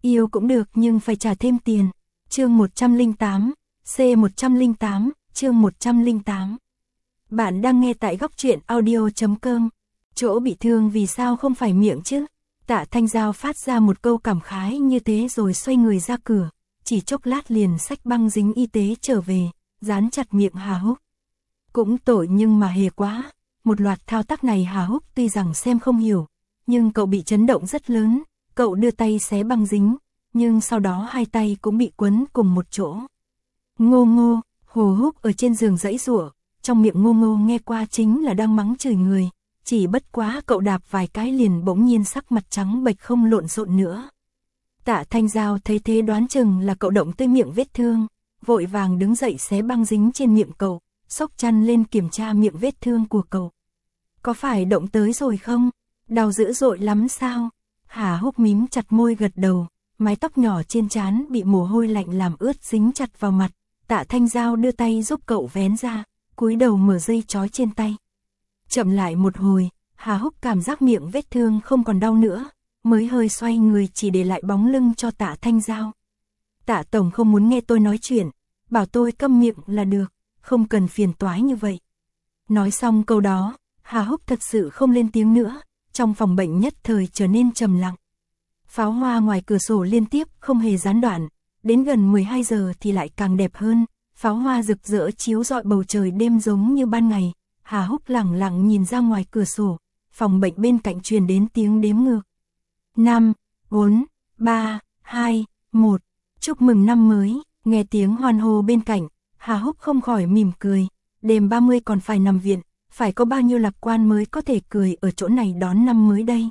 Yêu cũng được nhưng phải trả thêm tiền. Chương 108, C108, chương 108. Bạn đang nghe tại góc truyện audio.com. Chỗ bị thương vì sao không phải miệng chứ? Tạ Thanh Giao phát ra một câu cảm khái như thế rồi xoay người ra cửa, chỉ chốc lát liền xách băng dính y tế trở về, dán chặt miệng Hà Húc. Cũng tội nhưng mà hề quá, một loạt thao tác này Hà Húc tuy rằng xem không hiểu, nhưng cậu bị chấn động rất lớn, cậu đưa tay xé băng dính, nhưng sau đó hai tay cũng bị quấn cùng một chỗ. Ngô Ngô, Hồ Húc ở trên giường giãy giụa, trong miệng Ngô Ngô nghe qua chính là đang mắng chửi người, chỉ bất quá cậu đạp vài cái liền bỗng nhiên sắc mặt trắng bệch không lộn xộn nữa. Tạ Thanh Giao thấy thế đoán chừng là cậu động tới miệng vết thương, vội vàng đứng dậy xé băng dính trên miệng cậu, xốc chăn lên kiểm tra miệng vết thương của cậu. Có phải động tới rồi không? Đau dữ dội lắm sao? Hà Húc mím chặt môi gật đầu, mái tóc nhỏ trên trán bị mồ hôi lạnh làm ướt dính chặt vào mặt. Tạ Thanh Giao đưa tay giúp cậu vén ra, cúi đầu mở dây trói trên tay. Chậm lại một hồi, Hà Húc cảm giác miệng vết thương không còn đau nữa, mới hơi xoay người chỉ để lại bóng lưng cho Tạ Thanh Giao. Tạ Tổng không muốn nghe tôi nói chuyện, bảo tôi câm miệng là được, không cần phiền toái như vậy. Nói xong câu đó, Hà Húc thật sự không lên tiếng nữa, trong phòng bệnh nhất thời trở nên trầm lặng. Pháo hoa ngoài cửa sổ liên tiếp không hề gián đoạn, đến gần 12 giờ thì lại càng đẹp hơn, pháo hoa rực rỡ chiếu rọi bầu trời đêm giống như ban ngày. Hà Húc lẳng lặng nhìn ra ngoài cửa sổ, phòng bệnh bên cạnh truyền đến tiếng đếm ngược. 5, 4, 3, 2, 1, chúc mừng năm mới, nghe tiếng hoan hô bên cạnh, Hà Húc không khỏi mỉm cười, đêm 30 còn phải nằm viện, phải có bao nhiêu lạc quan mới có thể cười ở chỗ này đón năm mới đây.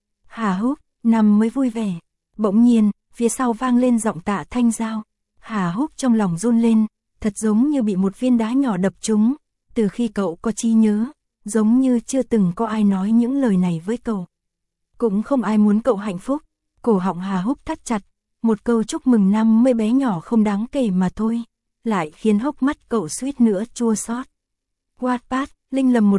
Hà Húc, năm mới vui vẻ, bỗng nhiên, phía sau vang lên giọng Tạ Thanh Giao. Hà Húc trong lòng run lên, thật giống như bị một viên đá nhỏ đập trúng. Từ khi cậu có trí nhớ, giống như chưa từng có ai nói những lời này với cậu. Cũng không ai muốn cậu hạnh phúc. Cổ họng Hà Húc thắt chặt, một câu chúc mừng năm mới bé nhỏ không đáng kể mà thôi, lại khiến hốc mắt cậu suýt nữa chua xót. Wattpad, Linh Lầm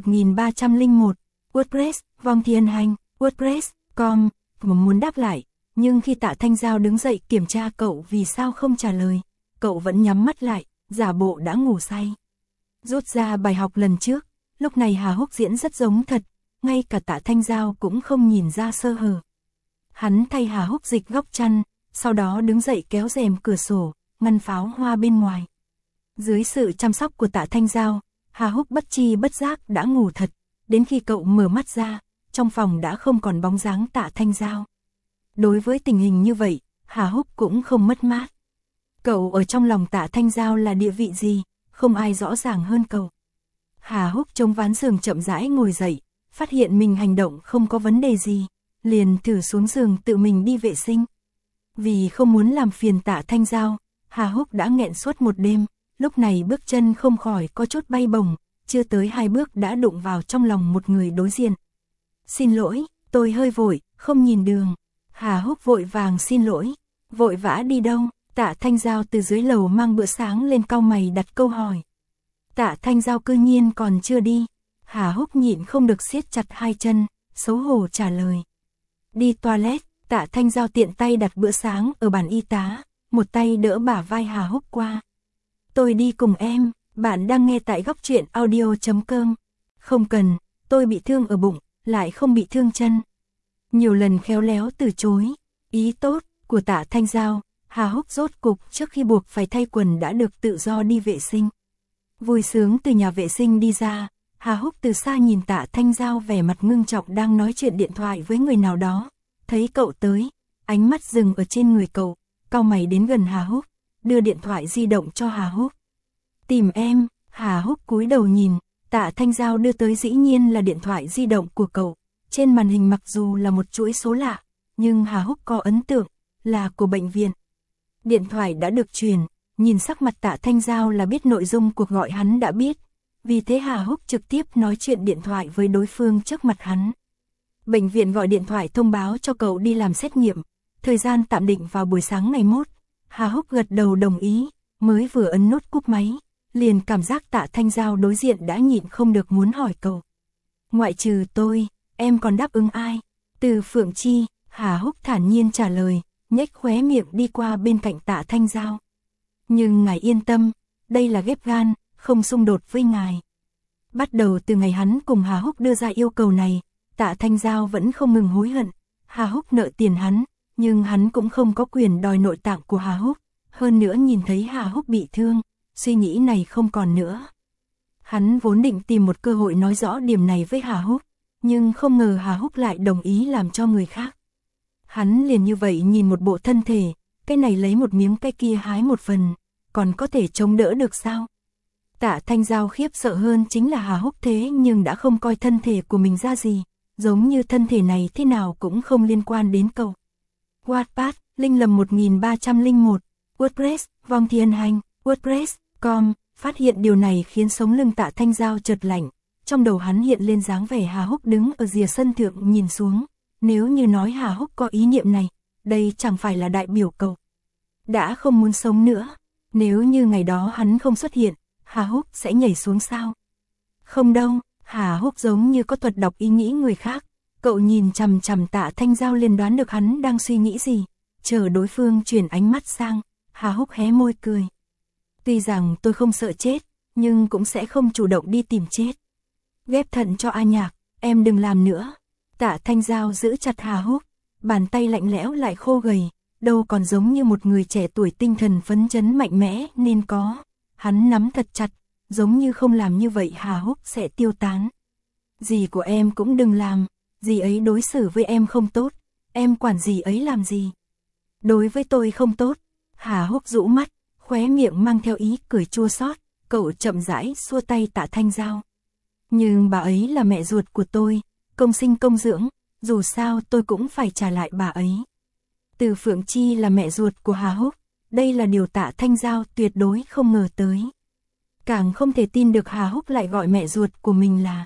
1301, WordPress, Vong Thiên Hành, WordPress.com, muốn đáp lại, nhưng khi Tạ Thanh Giao đứng dậy kiểm tra cậu vì sao không trả lời, cậu vẫn nhắm mắt lại, giả bộ đã ngủ say. Rút ra bài học lần trước, lúc này Hà Húc diễn rất giống thật, ngay cả Tạ Thanh Giao cũng không nhìn ra sơ hở. Hắn thay Hà Húc dịch góc chăn, sau đó đứng dậy kéo rèm cửa sổ, ngăn pháo hoa bên ngoài. Dưới sự chăm sóc của Tạ Thanh Giao, Hà Húc bất tri bất giác đã ngủ thật, đến khi cậu mở mắt ra, trong phòng đã không còn bóng dáng Tạ Thanh Giao. Đối với tình hình như vậy, Hà Húc cũng không mất mát. Cậu ở trong lòng Tạ Thanh Giao là địa vị gì? Không ai rõ ràng hơn cậu. Hà Húc chống ván giường chậm rãi ngồi dậy, phát hiện mình hành động không có vấn đề gì, liền thử xuống giường tự mình đi vệ sinh. Vì không muốn làm phiền Tạ Thanh Giao, Hà Húc đã nghẹn suốt một đêm, lúc này bước chân không khỏi có chút bay bổng, chưa tới 2 bước đã đụng vào trong lòng một người đối diện. Xin lỗi, tôi hơi vội, không nhìn đường. Hà Húc vội vàng xin lỗi. Vội vã đi đâu? Tạ Thanh Giao từ dưới lầu mang bữa sáng lên cau mày đặt câu hỏi. Tạ Thanh Giao cư nhiên còn chưa đi. Hà Húc nhịn không được siết chặt hai chân, xấu hổ trả lời. Đi toilet. Tạ Thanh Giao tiện tay đặt bữa sáng ở bàn y tá, một tay đỡ bả vai Hà Húc qua. Tôi đi cùng em, bạn đang nghe tại góc truyện audio.com. Không cần, tôi bị thương ở bụng, lại không bị thương chân. Nhiều lần khéo léo từ chối, ý tốt của Tạ Thanh Giao, Hà Húc rốt cục trước khi buộc phải thay quần đã được tự do đi vệ sinh. Vui sướng từ nhà vệ sinh đi ra, Hà Húc từ xa nhìn Tạ Thanh Giao vẻ mặt ngưng trọng đang nói chuyện điện thoại với người nào đó. Thấy cậu tới, ánh mắt dừng ở trên người cậu, cau mày đến gần Hà Húc, đưa điện thoại di động cho Hà Húc. Tìm em. Hà Húc cúi đầu nhìn, Tạ Thanh Giao đưa tới dĩ nhiên là điện thoại di động của cậu. Trên màn hình mặc dù là một chuỗi số lạ, nhưng Hà Húc có ấn tượng, là của bệnh viện. Điện thoại đã được truyền, nhìn sắc mặt Tạ Thanh Giao là biết nội dung cuộc gọi hắn đã biết. Vì thế Hà Húc trực tiếp nói chuyện điện thoại với đối phương trước mặt hắn. Bệnh viện gọi điện thoại thông báo cho cậu đi làm xét nghiệm, thời gian tạm định vào buổi sáng ngày mốt. Hà Húc gật đầu đồng ý, mới vừa ấn nút cúp máy, liền cảm giác Tạ Thanh Giao đối diện đã nhịn không được muốn hỏi cậu. Ngoại trừ tôi, em còn đáp ứng ai? Từ Phượng Chi. Hà Húc thản nhiên trả lời, nhếch khóe miệng đi qua bên cạnh Tạ Thanh Giao. Nhưng ngài yên tâm, đây là ghép gan, không xung đột với ngài. Bắt đầu từ ngày hắn cùng Hà Húc đưa ra yêu cầu này, Tạ Thanh Giao vẫn không ngừng hối hận. Hà Húc nợ tiền hắn, nhưng hắn cũng không có quyền đòi nội tạng của Hà Húc. Hơn nữa nhìn thấy Hà Húc bị thương, suy nghĩ này không còn nữa. Hắn vốn định tìm một cơ hội nói rõ điểm này với Hà Húc, nhưng không ngờ Hà Húc lại đồng ý làm cho người khác. Hắn liền như vậy nhìn một bộ thân thể, cái này lấy một miếng cái kia hái một phần, còn có thể chống đỡ được sao? Tạ Thanh Giao khiếp sợ hơn chính là Hà Húc thế nhưng đã không coi thân thể của mình ra gì, giống như thân thể này thế nào cũng không liên quan đến cậu. Wattpad, Linh Lầm 1301, WordPress, Vong Thiên Hành, WordPress.com, phát hiện điều này khiến sống lưng Tạ Thanh Giao chợt lạnh, trong đầu hắn hiện lên dáng vẻ Hà Húc đứng ở rìa sân thượng nhìn xuống, nếu như nói Hà Húc có ý niệm này, đây chẳng phải là đại biểu cậu đã không muốn sống nữa, nếu như ngày đó hắn không xuất hiện, Hà Húc sẽ nhảy xuống sao? Không đâu, Hà Húc giống như có thuật đọc ý nghĩ người khác, cậu nhìn chằm chằm Tạ Thanh Giao liền đoán được hắn đang suy nghĩ gì, chờ đối phương chuyển ánh mắt sang, Hà Húc hé môi cười. Tuy rằng tôi không sợ chết, nhưng cũng sẽ không chủ động đi tìm chết. Ghép thận cho A Nhạc, em đừng làm nữa. Tạ Thanh Giao giữ chặt Hà Húc, bàn tay lạnh lẽo lại khô gầy, đâu còn giống như một người trẻ tuổi tinh thần phấn chấn mạnh mẽ nên có. Hắn nắm thật chặt, giống như không làm như vậy Hà Húc sẽ tiêu tán. Dì của em cũng đừng làm, dì ấy đối xử với em không tốt, em quản dì ấy làm gì? Đối với tôi không tốt. Hà Húc rũ mắt, khóe miệng mang theo ý cười chua xót, cậu chậm rãi xua tay Tạ Thanh Giao. Nhưng bà ấy là mẹ ruột của tôi, công sinh công dưỡng, dù sao tôi cũng phải trả lại bà ấy. Từ Phượng Chi là mẹ ruột của Hà Húc, đây là điều Tạ Thanh Giao tuyệt đối không ngờ tới. Càng không thể tin được Hà Húc lại gọi mẹ ruột của mình là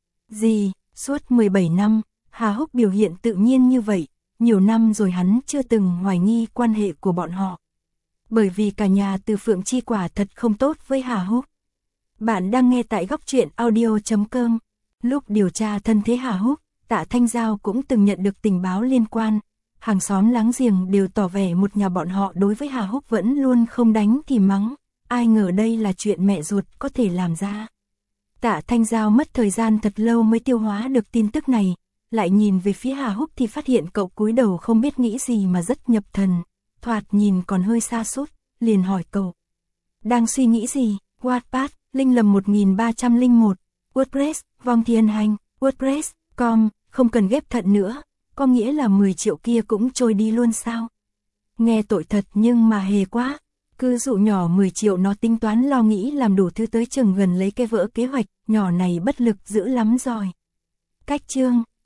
dì. Suốt 17 năm, Hà Húc biểu hiện tự nhiên như vậy, nhiều năm rồi hắn chưa từng hoài nghi quan hệ của bọn họ. Bởi vì cả nhà Từ Phượng Chi quả thật không tốt với Hà Húc. Bạn đang nghe tại góc truyện audio.com. Lúc điều tra thân thế Hà Húc, Tạ Thanh Giao cũng từng nhận được tình báo liên quan. Hàng xóm láng giềng đều tỏ vẻ một nhà bọn họ đối với Hà Húc vẫn luôn không đánh thì mắng. Ai ngờ đây là chuyện mẹ ruột có thể làm ra. Tạ Thanh Giao mất thời gian thật lâu mới tiêu hóa được tin tức này. Lại nhìn về phía Hà Húc thì phát hiện cậu cúi đầu không biết nghĩ gì mà rất nhập thần. Thoạt nhìn còn hơi sa sút, liền hỏi cậu. Đang suy nghĩ gì? Wattpad, Linh Lầm 1301, WordPress, Vong Thiên Hành, WordPress.com, không cần ghép thận nữa, có nghĩa là 10 triệu kia cũng trôi đi luôn sao? Nghe tội thật nhưng mà hề quá, cứ dụ nhỏ 10 triệu nó tính toán lo nghĩ làm đủ thứ tới chừng gần lấy cái vỡ kế hoạch, nhỏ này bất lực dữ lắm rồi. Cách chương